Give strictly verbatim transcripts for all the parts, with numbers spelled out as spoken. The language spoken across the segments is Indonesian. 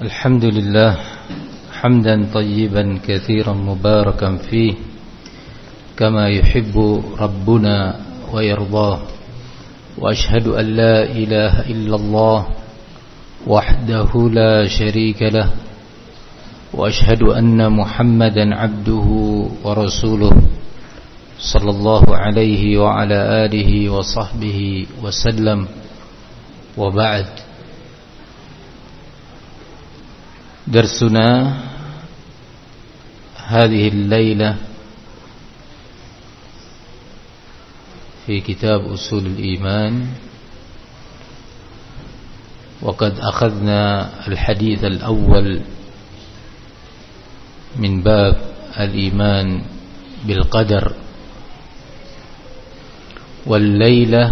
الحمد لله حمدا طيبا كثيرا مباركا فيه كما يحب ربنا ويرضاه، وأشهد أن لا إله إلا الله وحده لا شريك له، وأشهد أن محمدا عبده ورسوله صلى الله عليه وعلى آله وصحبه وسلم. وبعد، درسنا هذه الليلة في كتاب أصول الإيمان، وقد أخذنا الحديث الأول من باب الإيمان بالقدر، والليلة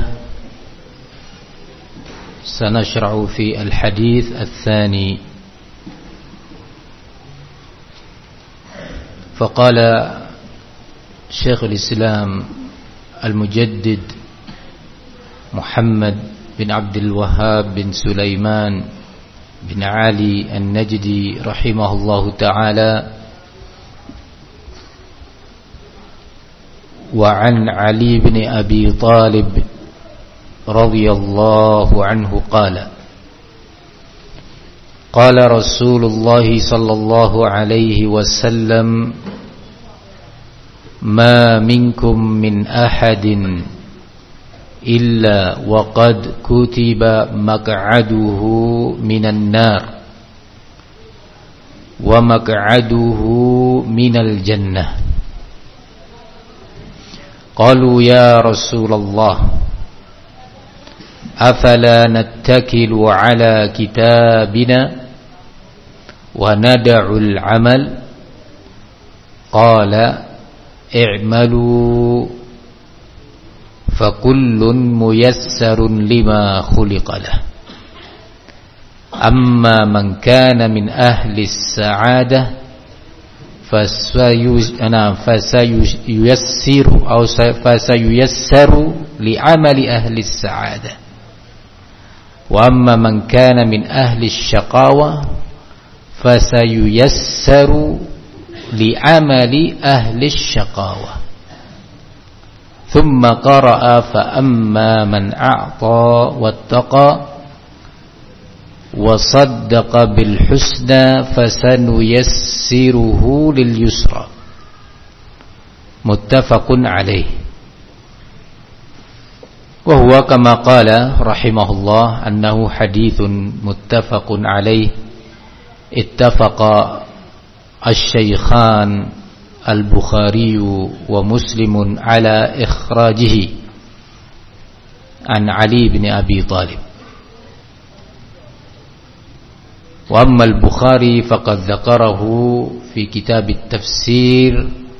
سنشرع في الحديث الثاني. فقال شيخ الإسلام المجدد محمد بن عبد الوهاب بن سليمان بن علي النجدي رحمه الله تعالى: وعن علي بن أبي طالب رضي الله عنه قال: قال رسول الله صلى الله عليه وسلم: ما منكم من أحد إلا وقد كتب مقعده من النار ومقعده من الجنة. قالوا يا رسول الله أفلا نتكل على كتابنا وندع العمل؟ قال: اعملوا فكل ميسر لما خلق له، أما من كان من أهل السعادة فسييسر أو فسييسر لعمل أهل السعادة، وأما من كان من أهل الشقاوة فسييسر لعمل أهل الشقاوة. ثم قرأ: فأما من أعطى واتقى وصدق بالحسنى فسنيسره لليسرى. متفق عليه. وهو كما قال رحمه الله أنه حديث متفق عليه، اتفق الشيخان البخاري ومسلم على إخراجه عن علي بن أبي طالب. وأما البخاري فقد ذكره في كتاب التفسير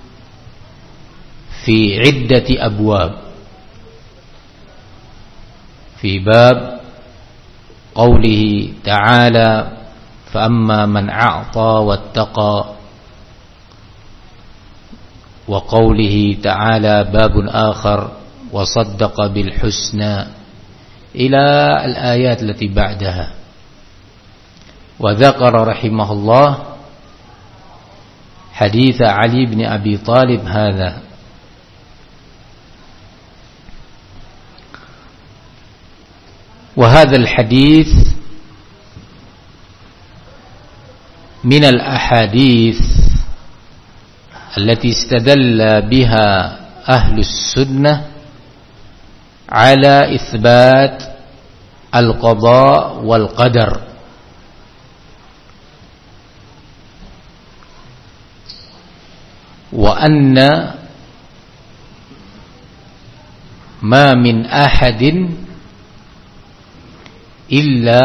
في عدة أبواب، في باب قوله تعالى: فأما من أعطى واتقى، وقوله تعالى باب آخر: وصدق بالحسنى، إلى الآيات التي بعدها. وذكر رحمه الله حديث علي بن أبي طالب هذا. وهذا الحديث من الأحاديث التي استدل بها أهل السنة على إثبات القضاء والقدر، وأن ما من أحد إلا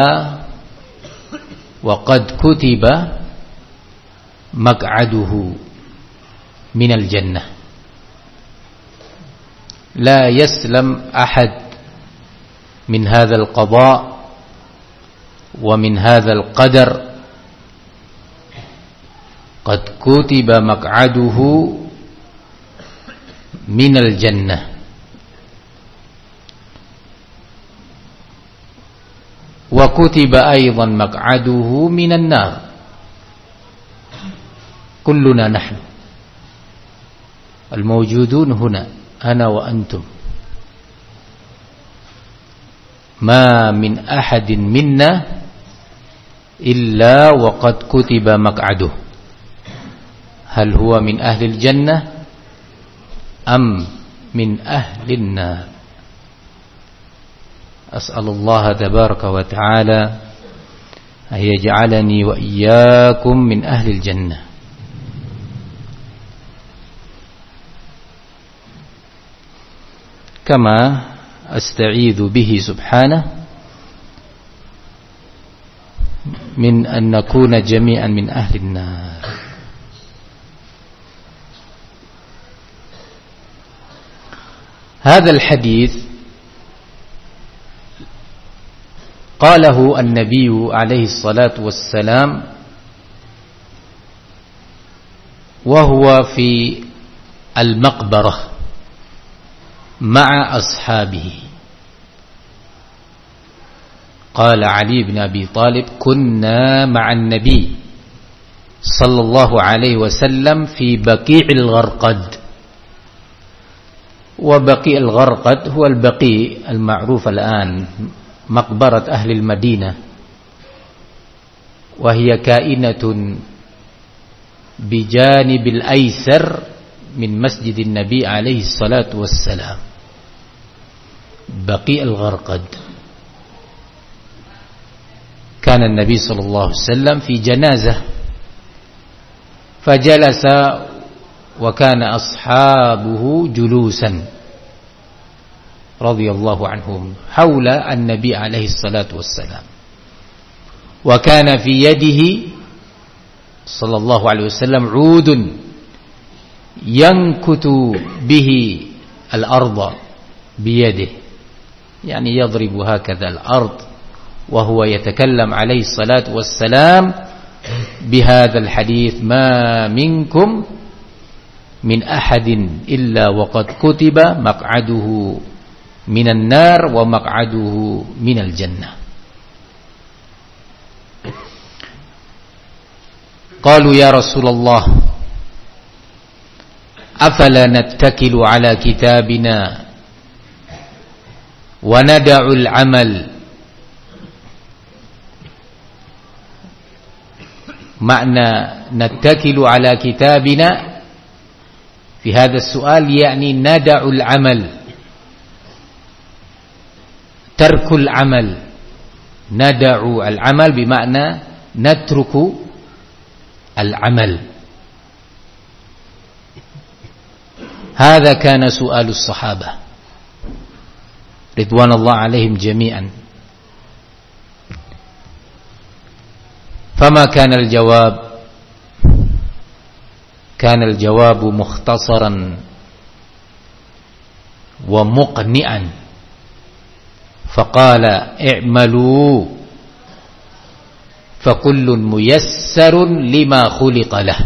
وقد كتب مقعده من الجنة. لا يسلم أحد من هذا القضاء ومن هذا القدر، قد كتب مقعده من الجنة. wa kutiba aidan maq'aduhu minan nar. Kulluna nahnu al-mawjudun huna, ana wa antum. Ma min ahadin minna illa wa qad kutiba maq'aduhu. Hal huwa min ahli al-jannah am min ahli an-nar. As'alullah tabaraka wa ta'ala an yaj'alani wa iyyakum min ahli al-jannah. Kama asta'idzu bihi subhanahu min an nakuna jami'an min ahli an-nar. هذا الحديث قاله النبي عليه الصلاة والسلام وهو في المقبرة مع أصحابه. قال علي بن أبي طالب: كنا مع النبي صلى الله عليه وسلم في بقيع الغرقد. وبقيع الغرقد هو البقيع المعروف الآن، مقبرة أهل المدينة، وهي كائنة بجانب الأيسر من مسجد النبي عليه الصلاة والسلام. بقيع الغرقد. كان النبي صلى الله عليه وسلم في جنازة فجلس وكان أصحابه جلوسا رضي الله عنهم حول النبي عليه الصلاة والسلام، وكان في يده صلى الله عليه وسلم عود ينكت به الأرض بيده، يعني يضرب هكذا الأرض وهو يتكلم عليه الصلاة والسلام بهذا الحديث: ما منكم min ahadin illa waqad kutiba maq'aduhu minan nar wa maq'aduhu minal jannah. Qalu ya Rasulullah, afala nattakilu ala kitabina wa nada'u al-amal. Makna nattakilu ala kitabina في هذا السؤال يعني ندع العمل، ترك العمل. ندع العمل بمعنى نترك العمل. هذا كان سؤال الصحابة رضوان الله عليهم جميعا. فما كان الجواب؟ كان الجواب مختصرا ومقنعا، فقال: اعملوا فكل ميسر لما خلق له.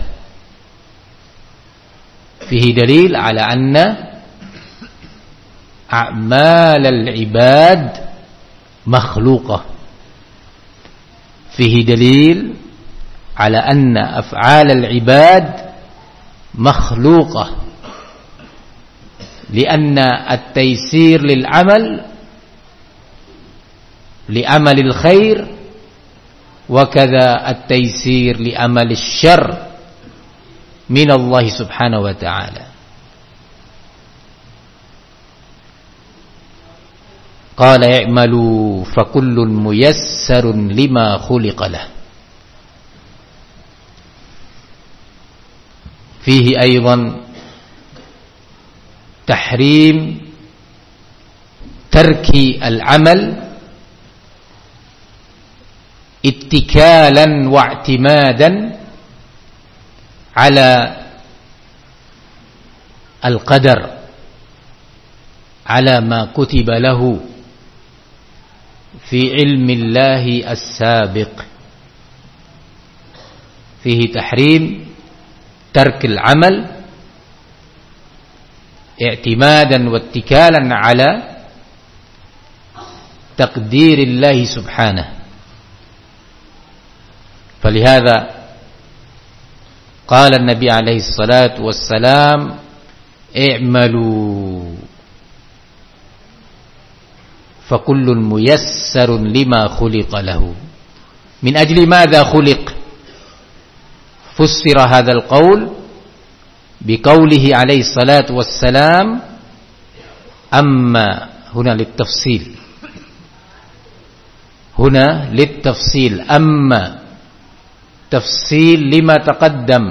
فيه دليل على أن أعمال العباد مخلوقة. فيه دليل على أن أفعال العباد مخلوقة، لأن التيسير للعمل لعمل الخير، وكذا التيسير لعمل الشر من الله سبحانه وتعالى. قال: اعملوا فكل ميسر لما خلق له. فيه أيضا تحريم ترك العمل اتكالا واعتمادا على القدر، على ما كتب له في علم الله السابق. فيه تحريم ترك العمل اعتمادا واتكالا على taqdirillahi subhanahu. فلهذا قال النبي عليه الصلاة والسلام اعملوا فكل ميسر لما خلق له. من أجل ماذا خلق؟ فسر هذا القول بقوله عليه الصلاة والسلام أما هنا للتفصيل هنا للتفصيل أما تفصيل لما تقدم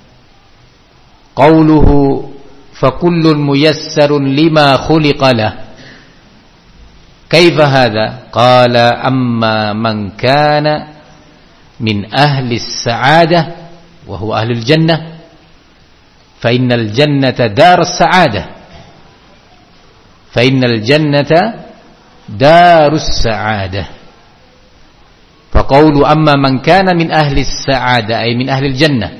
قوله فكل ميسر لما خلق له. كيف هذا؟ قال أما من كان من أهل السعادة وهو أهل الجنة فإن الجنة دار السعادة فإن الجنة دار السعادة. فقول أما من كان من أهل السعادة أي من أهل الجنة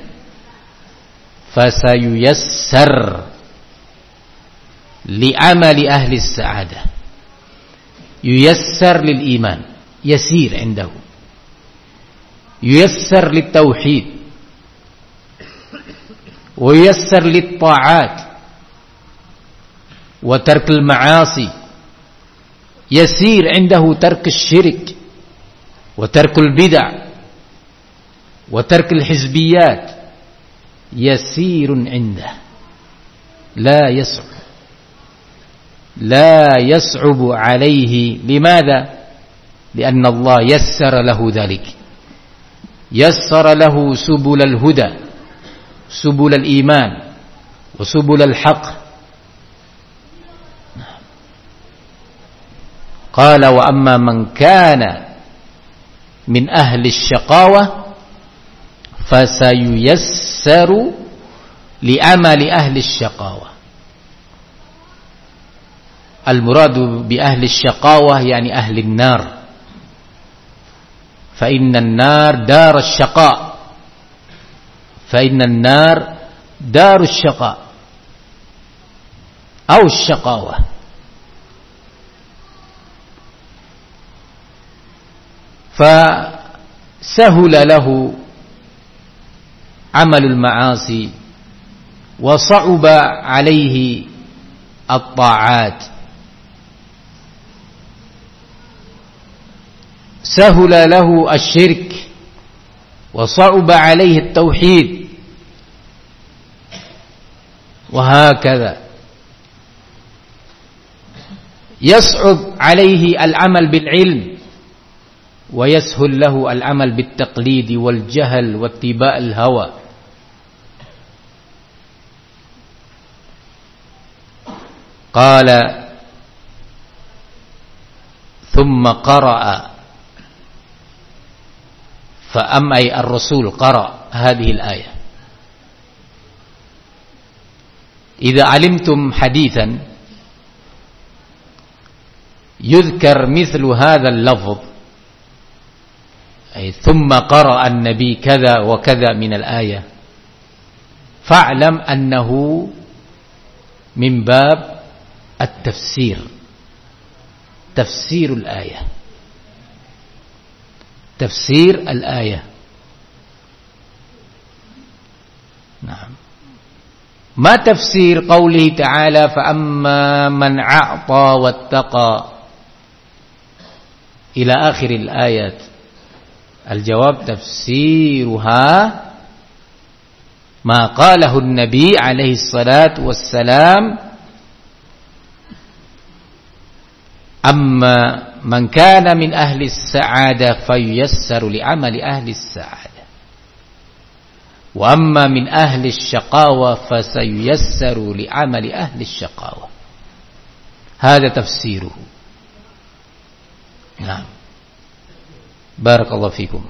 فسييسر لعمل أهل السعادة، ييسر للإيمان، يسير عنده، ييسر للتوحيد، وييسر للطاعات وترك المعاصي، يسير عنده ترك الشرك وترك البدع وترك الحزبيات، يسير عنده لا يصعب لا يصعب عليه. لماذا؟ لأن الله يسر له ذلك، يسر له سبل الهدى، سبل الإيمان وسبل الحق. قال وأما من كان من أهل الشقاوة فسييسر لعمل أهل الشقاوة. المراد بأهل الشقاوة يعني أهل النار، فإن النار دار الشقاء فإن النار دار الشقاء أو الشقاوة. فسهل له عمل المعاصي وصعب عليه الطاعات، سهل له الشرك وصعب عليه التوحيد، وهكذا يصعب عليه العمل بالعلم ويسهل له العمل بالتقليد والجهل واتباع الهوى. قال ثم قرأ فأم أي الرسول قرأ هذه الآية إذا علمتم حديثا يذكر مثل هذا اللفظ أي ثم قرأ النبي كذا وكذا من الآية فاعلم أنه من باب التفسير، تفسير الآية، تفسير الآية. نعم. ما تفسير قوله تعالى فأما من أعطى واتقى إلى آخر الآيات؟ الجواب تفسيرها ما قاله النبي عليه الصلاة والسلام أما من كان من أهل السعادة فييسر لعمل أهل السعادة وأما من أهل الشقاوة فسييسر لعمل أهل الشقاوة. هذا تفسيره. نعم. بارك الله فيكم.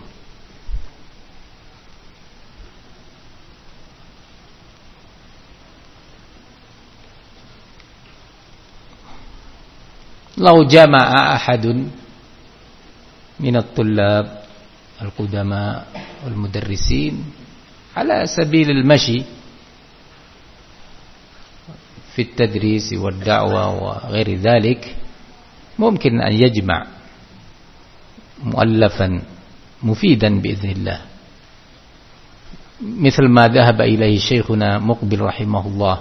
لو جمع أحد من الطلاب القدماء والمدرسين على سبيل المشي في التدريس والدعوة وغير ذلك ممكن أن يجمع مؤلفا مفيدا بإذن الله، مثل ما ذهب إليه شيخنا مقبل رحمه الله،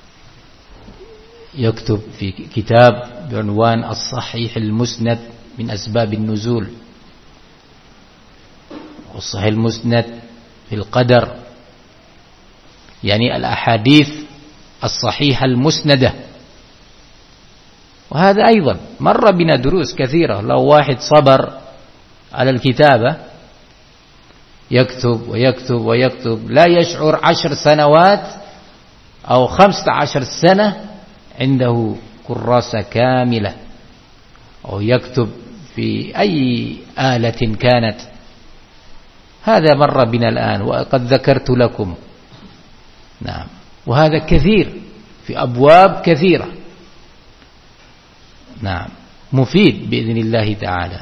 يكتب في كتاب بعنوان الصحيح المسند من أسباب النزول، والصحيح المسند في القدر، يعني الأحاديث الصحيحة المسندة. وهذا أيضا مر بنا دروس كثيرة. لو واحد صبر على الكتابة يكتب ويكتب ويكتب لا يشعر عشر سنوات أو خمسة عشر سنة عنده كراسة كاملة، أو يكتب في أي آلة كانت. هذا مر بنا الآن وقد ذكرت لكم. نعم، وهذا كثير في أبواب كثيرة. نعم، مفيد بإذن الله تعالى.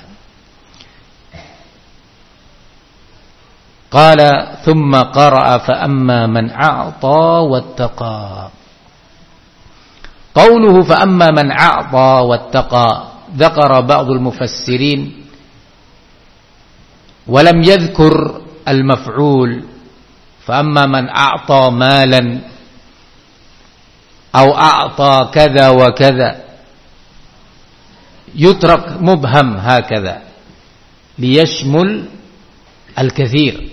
قال ثم قرأ فأما من أعطى واتقى. قوله فأما من أعطى واتقى ذكر بعض المفسرين ولم يذكر المفعول، فأما من أعطى مالا أو أعطى كذا وكذا، يترك مبهم هكذا ليشمل الكثير،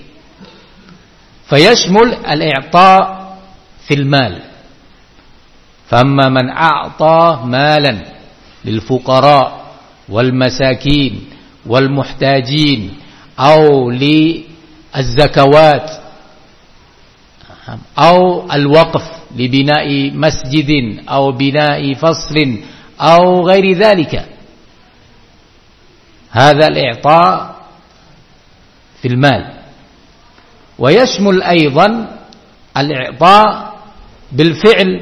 فيشمل الإعطاء في المال. فأما من أعطى مالا للفقراء والمساكين والمحتاجين أو للزكوات أو الوقف لبناء مسجد أو بناء فصل أو غير ذلك، هذا الإعطاء في المال. ويشمل أيضا الإعطاء بالفعل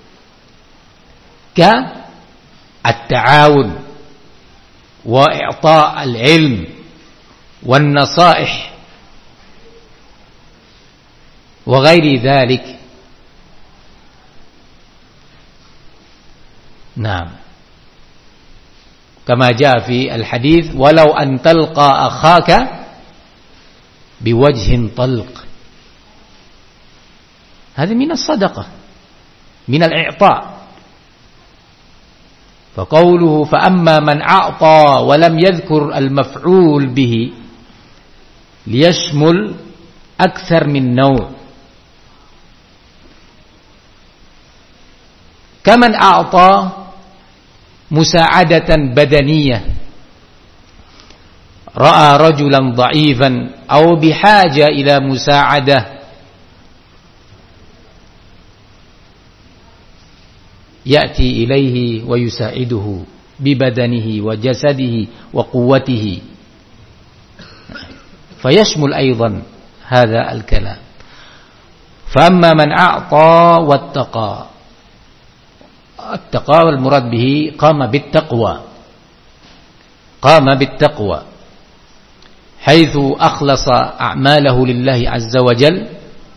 كالتعاون وإعطاء العلم والنصائح وغير ذلك. نعم، كما جاء في الحديث ولو أن تلقى أخاك بوجه طلق، هذا من الصدقة، من الإعطاء. فقوله فأما من أعطى ولم يذكر المفعول به ليشمل أكثر من نوع، كمن أعطى مساعدة بدنية، رأى رجلا ضعيفا أو بحاجة إلى مساعدة يأتي إليه ويساعده ببدنه وجسده وقوته، فيشمل أيضا هذا الكلام. فأما من أعطى واتقى، التقى والمراد به قام بالتقوى، قام بالتقوى حيث أخلص أعماله لله عز وجل،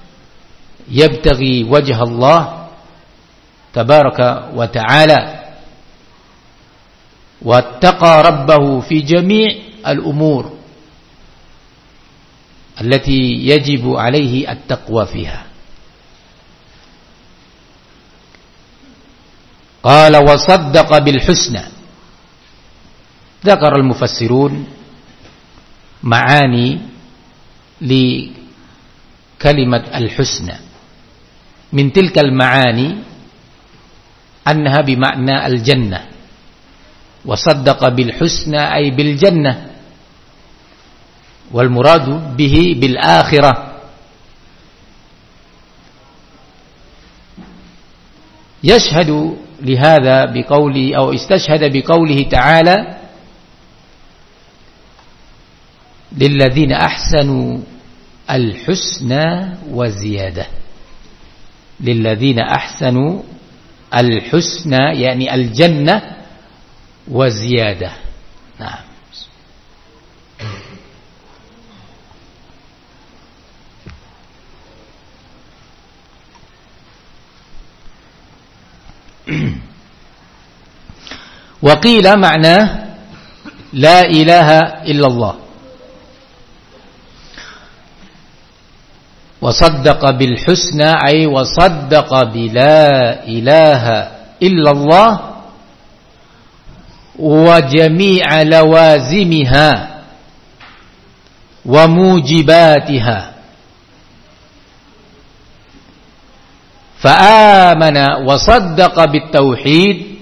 يبتغي وجه الله تبارك وتعالى، واتقى ربه في جميع الأمور التي يجب عليه التقوى فيها. قال وصدق بالحسنى. ذكر المفسرون معاني لكلمة الحسنى، من تلك المعاني أنها بمعنى الجنة، وصدق بالحسنى أي بالجنة، والمراد به بالآخرة. يشهد لهذا بقوله أو استشهد بقوله تعالى للذين أحسنوا الحسنى وزيادة. للذين أحسنوا الحسنى يعني الجنة وزيادة. نعم. وقيل معناه لا إله إلا الله، Wa saddaqa bil husna ay wa saddaqa bila ilaha illallah wa jami'a lawazimiha wa mujibatiha. Fa amana wa saddaqa bit tauhid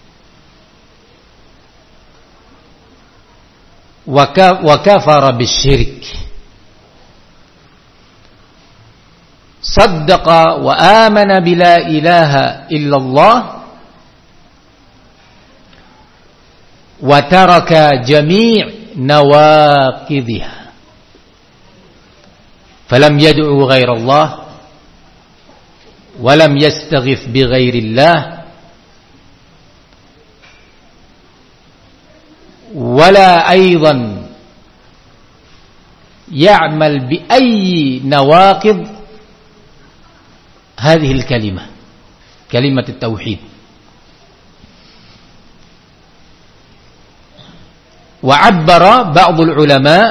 wa kafara bisyirk. Saddaqa wa amana bila ilaha illallah wa taraka jami' nawaqidhiha. Falam yad'u ghairallah wa lam yastaghith bighairillah wala aidan ya'mal bi ayyi nawaqid هذه الكلمة كلمة التوحيد. وعبر بعض العلماء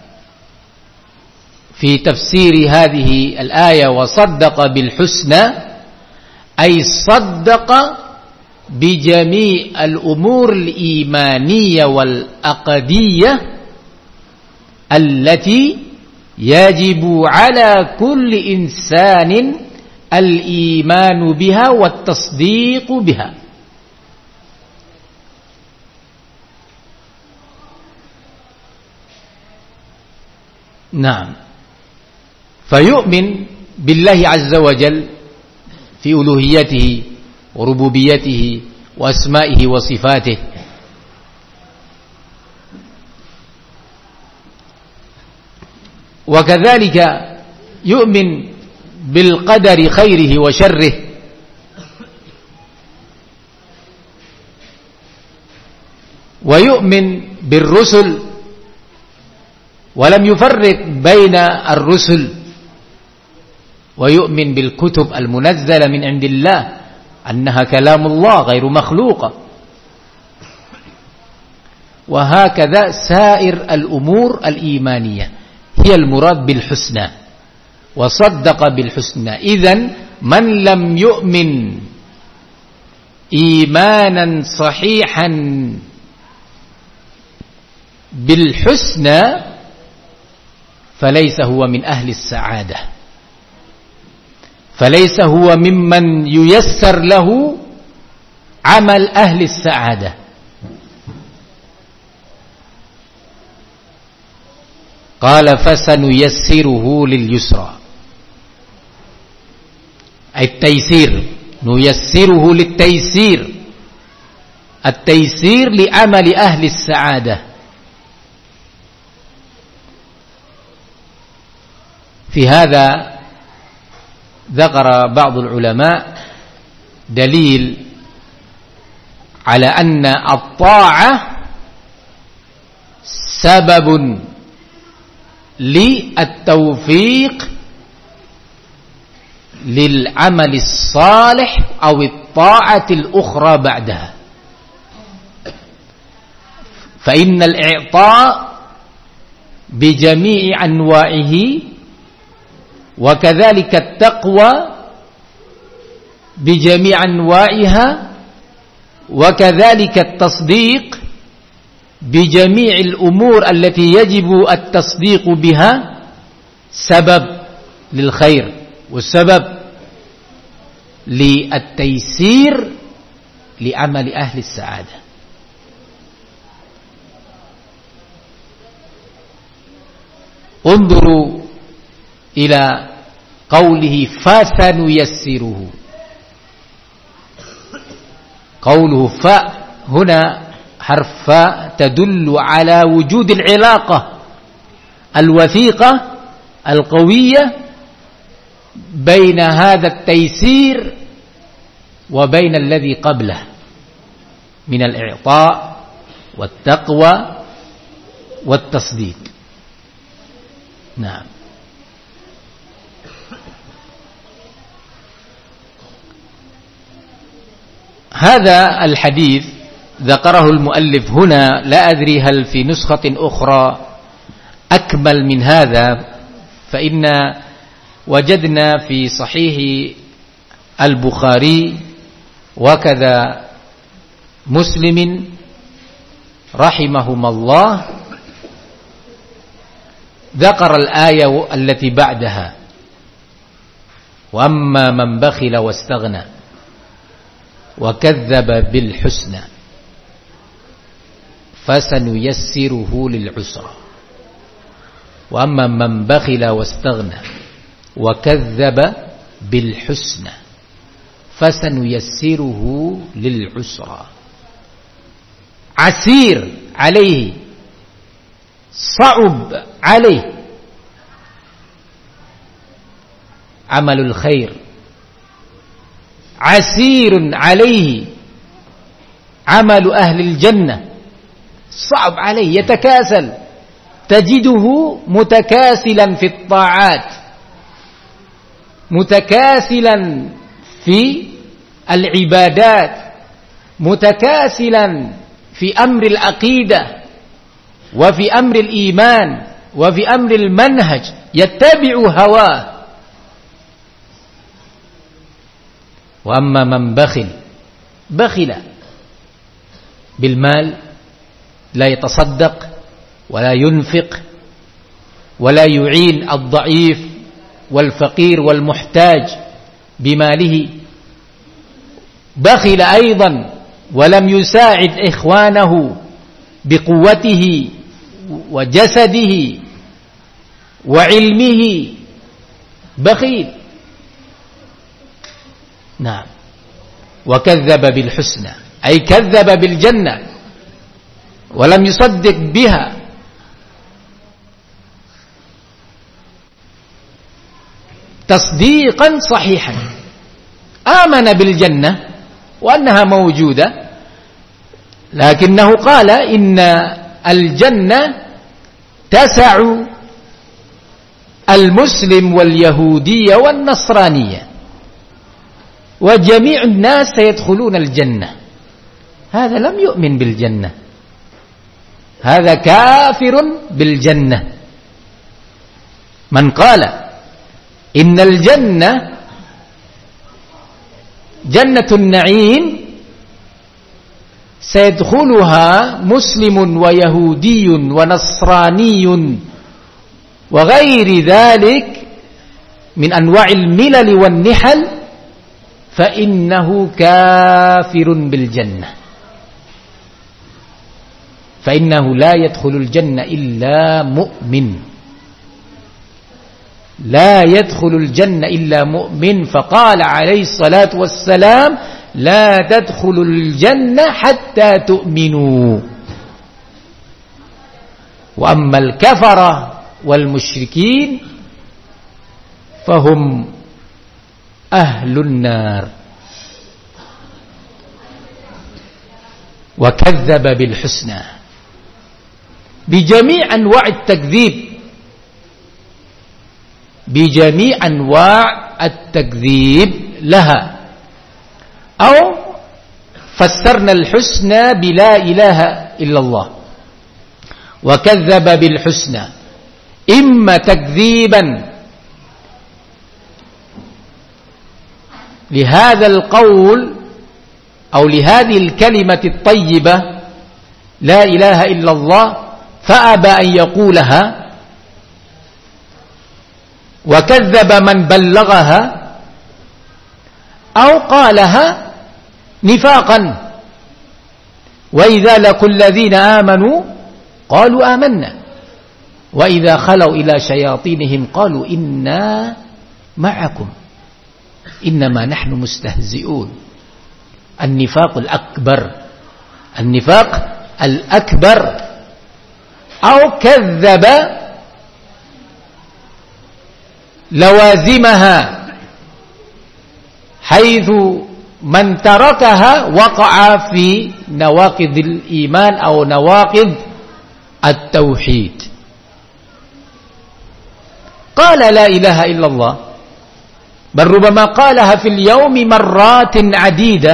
في تفسير هذه الآية وصدق بالحسنى أي صدق بجميع الأمور الإيمانية والعقدية التي يجب على كل إنسان al-imanu biha wa tasdiqu biha. Naam. Fayu'min billahi azza wa jal fi uluhiyatihi wa rububiyatihi wa asma'ihi wa sifatihi. Wa kadzalika yu'min bil qadari khairihi wa syarrihi wa yu'min bir rusul wa lam yufarriq baina ar-rusul wa yu'min bil kutub al-munazzala min indillah annaha kalamullah ghairu makhluqa wa hakadha sa'ir al-umur al-imaniyah hiya al-murad bil husna wa saddaqa bil husna. Idzan man lam yu'min imanan sahihan bil husna falaysa huwa min ahli as-sa'adah, falaysa huwa mimman yuyassar lahu amal ahli as-sa'adah. Qala fasanuyassiruhu lil yusra. At-taysir, nuyassiruhu lit-taysir. At-taysir li amali ahli as-sa'adah. Fi hadha ذكر بعض العلماء دليل على أن الطاعة سبب للتوفيق للعمل الصالح أو الطاعة الأخرى بعدها. فإن الإعطاء بجميع أنواعه وكذلك التقوى بجميع أنواعها وكذلك التصديق بجميع الأمور التي يجب التصديق بها سبب للخير والسبب للتيسير لعمل أهل السعادة. انظروا إلى قوله فسنيسره. قوله فا هنا حرف فا تدل على وجود العلاقة الوثيقة القوية بين هذا التيسير وبين الذي قبله من الإعطاء والتقوى والتصديق. نعم. هذا الحديث ذكره المؤلف هنا، لا أدري هل في نسخة أخرى أكمل من هذا، فإن wajadna fi sahih al-Bukhari wa kadza Muslimin rahimahumallah ذكر الآية التي بعدها وأما من بخل واستغنى وكذب بالحسنى فسنيسره للعسرى وأما من بخل واستغنى وكذب بالحسنى فسنيسره للعسرى عسير عليه صعب عليه عمل الخير عسير عليه عمل أهل الجنة صعب عليه يتكاسل تجده متكاسلا في الطاعات متكاسلا في العبادات متكاسلا في أمر العقيدة وفي أمر الإيمان وفي أمر المنهج يتبع هواه وأما من بخل بخل بالمال لا يتصدق ولا ينفق ولا يعين الضعيف والفقير والمحتاج بماله بخل أيضا ولم يساعد إخوانه بقوته وجسده وعلمه بخيل نعم وكذب بالحسنى أي كذب بالجنة ولم يصدق بها تصديقا صحيحا آمن بالجنة وأنها موجودة لكنه قال إن الجنة تسع المسلم واليهودية والنصرانية وجميع الناس سيدخلون الجنة هذا لم يؤمن بالجنة هذا كافر بالجنة من قال إن الجنة جنة النعيم سيدخلها مسلم ويهودي ونصراني وغير ذلك من أنواع الملل والنحل فإنه كافر بالجنة فإنه لا يدخل الجنة إلا مؤمن لا يدخل الجنة إلا مؤمن فقال عليه الصلاة والسلام لا تدخل الجنة حتى تؤمنوا وأما الكفرة والمشركين فهم أهل النار وكذب بالحسنى بجميع أنواع التكذيب بجميع أنواع التكذيب لها أو فسرنا الحسنى بلا إله إلا الله وكذب بالحسنى إما تكذيبا لهذا القول أو لهذه الكلمة الطيبة لا إله إلا الله فأبى أن يقولها وكذب من بلغها أو قالها نفاقا وإذا لقوا الذين آمنوا قالوا آمنا وإذا خلوا إلى شياطينهم قالوا إنا معكم إنما نحن مستهزئون النفاق الأكبر النفاق الأكبر أو كذب لوازمها حيث من تركها وقع في نواقض الإيمان أو نواقض التوحيد قال لا إله إلا الله بل ربما قالها في اليوم مرات عديدة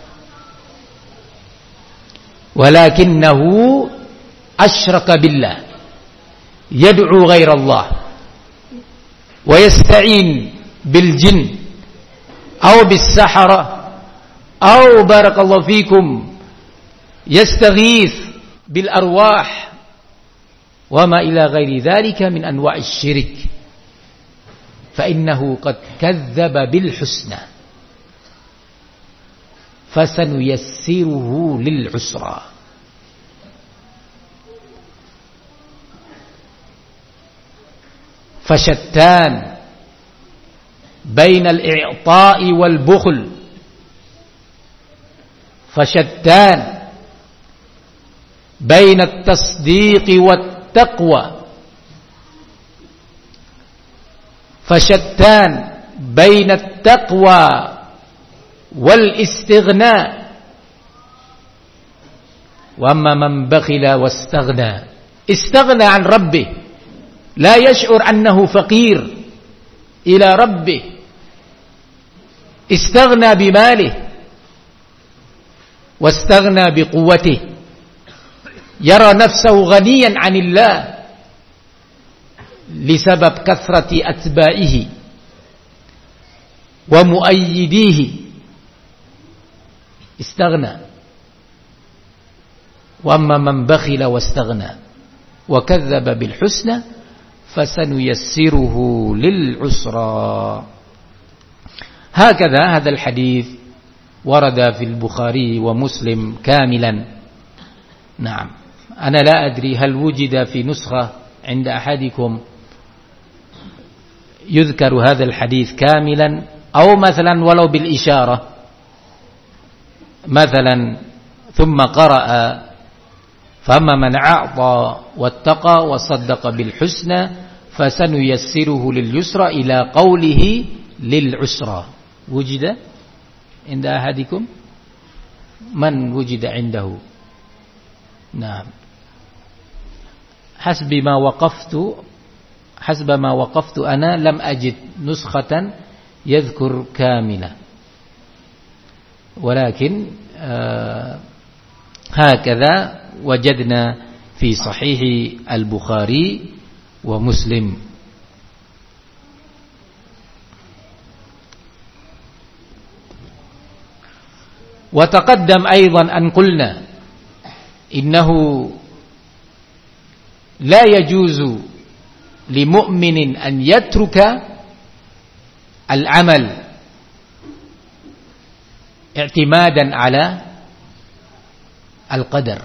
ولكنه أشرك بالله يدعو غير الله wa yasta'in bil jin aw bis sahara aw barakallahu fikum yastaghith bil arwah wa ma ila ghairi dzalika min anwa'is syirik fa innahu qad kadzdzaba bil husna fasanuyassiruhu lil usra. Fashattan bainal i'ta'i wal bukhl, fashattan bainat tasdiqi wat taqwa, fashattan bainat taqwa wal istighna, wa amma man bakhila wastaghna istaghna an rabbih la yash'ur annahu faqir ila rabbih, istaghna bimalih wastaghna biquwwatih, yara nafsahu ghaniyan 'anillah lisabab kathrati atba'ihi wa muayyidihi, istaghna. Wa amma man bakhila wastaghna wa kadzdzaba bil husna fasanuyassiruhu lil usra. Hakadha hadzal hadits warada fil Bukhari wa Muslim kamilan. Naam, ana la adri hal wujida fi nuskhah 'inda ahadikum yudhkaru hadzal hadits kamilan aw mathalan walau bil isyarah, mathalan thumma qara'a fama man a'ta wattaqa wa saddaqa bil husna fasanuyassiruhu lil yusra ila qawlihi lil usra. Wujida inda ahadikum? Man wujida indahu? Naam, hasbi ma waqaftu hasba ma waqaftu ana lam ajid nuskhatan yadhkur kamila, walakin uh, hakadha wajadna fi sahih al-Bukhari wa Muslim. Wa taqaddam aidan an qulna innahu la yajuzu li mu'minin an yatruka al-amal i'timadan ala al-qadar.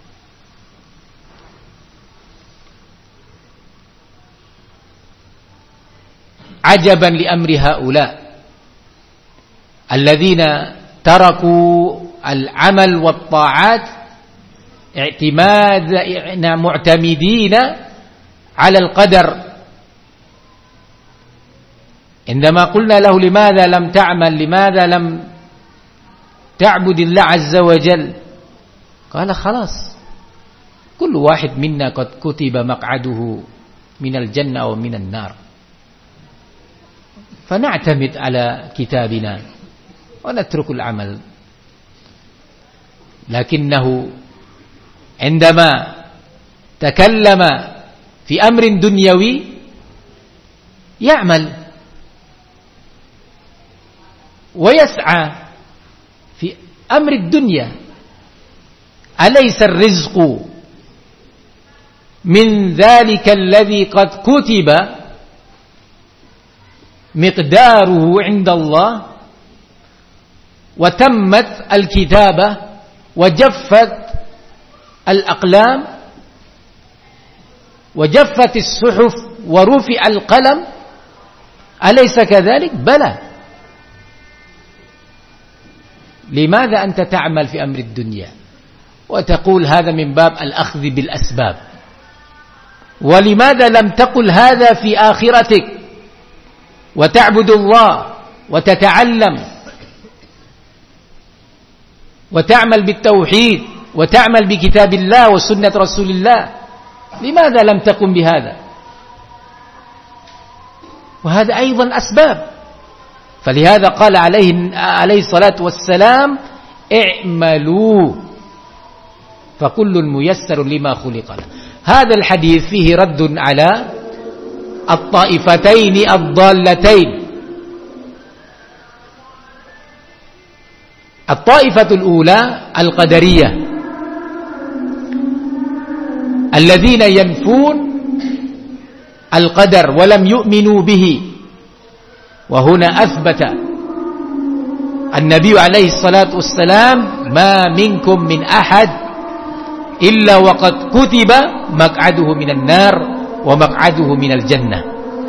Ajaban li amri haula alladzina taraku al-amal wat ta'at i'timadna mu'tamidina ala al-qadar. Indama qulna lahu limadha lam ta'mal, limadha lam ta'budillah azza wa jalla, qala khalas kullu wahid minna qad kutiba maq'aduhu minal jannah wa minan nar, fana'tamid ala kitabina wa natrukul amal. Lakinnahu indama takallama fi amrin dunyawi ya'mal wa yas'a fi amri dunya. Alaysa ar-rizqu min dhalika alladhi qad kutiba miqdaruhu 'inda Allah wa tammat al-kitabah wa jaffat al-aqlam wa jaffat as-suhuf wa rufi'a al-qalam. Alaysa kadhalik? Bala. Limadha anta ta'mal fi amri ad-dunya wa taqul hadha min bab al-akhdh bil asbab, wa limadha lam taqul hadha fi akhiratik wa ta'budu Allah wa tata'allam wa ta'mal bit tauhid wa ta'mal bi kitabillah wa sunnat rasulillah. Limadha lam taqum bihadha? Wa hadha aidan asbab. فلهذا قال عليه عليه الصلاة والسلام اعملوا فكل ميسر لما خلق له. هذا الحديث فيه رد على الطائفتين الضالتين. الطائفة الأولى القدرية الذين ينفون القدر ولم يؤمنوا به، وهنا أثبت النبي عليه الصلاة والسلام ما منكم من أحد إلا وقد كتب مقعده من النار ومقعده من الجنة.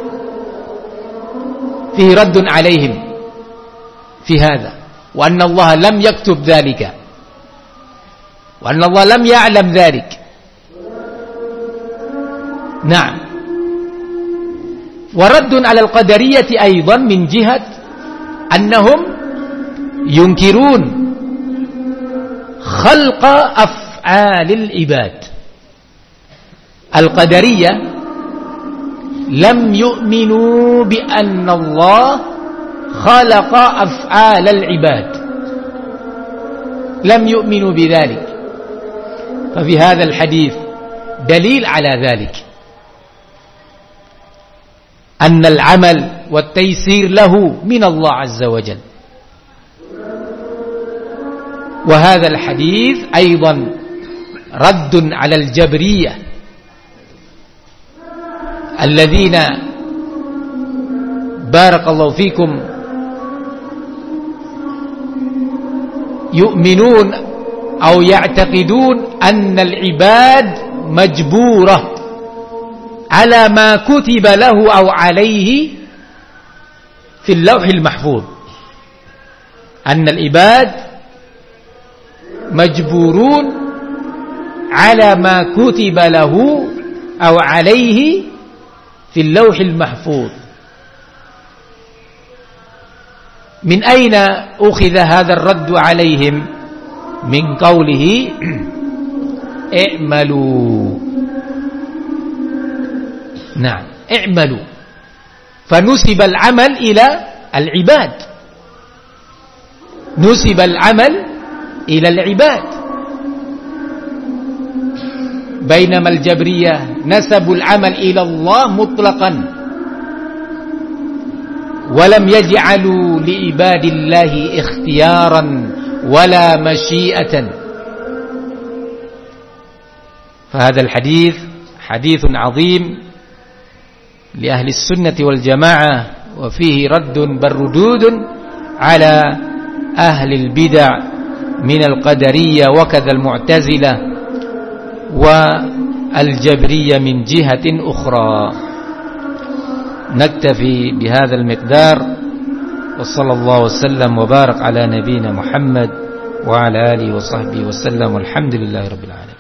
فيه رد عليهم في هذا، وأن الله لم يكتب ذلك، وأن الله لم يعلم ذلك. نعم. ورد على القدرية أيضا من جهة أنهم ينكرون خلق أفعال العباد. القدرية لم يؤمنوا بأن الله خلق أفعال العباد، لم يؤمنوا بذلك. ففي هذا الحديث دليل على ذلك، أن العمل والتيسير له من الله عز وجل. وهذا الحديث أيضا رد على الجبرية الذين بارك الله فيكم يؤمنون أو يعتقدون أن العباد مجبورة على ما كتب له أو عليه في اللوح المحفوظ، أن العباد مجبورون على ما كتب له أو عليه في اللوح المحفوظ. من أين أخذ هذا الرد عليهم؟ من قوله اعملوا. نعم، اعملوا، فنسب العمل إلى العباد، نسب العمل إلى العباد، بينما الجبرية نسبوا العمل إلى الله مطلقا، ولم يجعلوا لعباد الله اختيارا ولا مشيئة. فهذا الحديث حديث عظيم لأهل السنة والجماعة، وفيه رد بردود على أهل البدع من القدرية وكذا المعتزلة والجبرية من جهة أخرى. نكتفي بهذا المقدار، وصلى الله وسلم وبارك على نبينا محمد وعلى آله وصحبه وسلم، والحمد لله رب العالمين.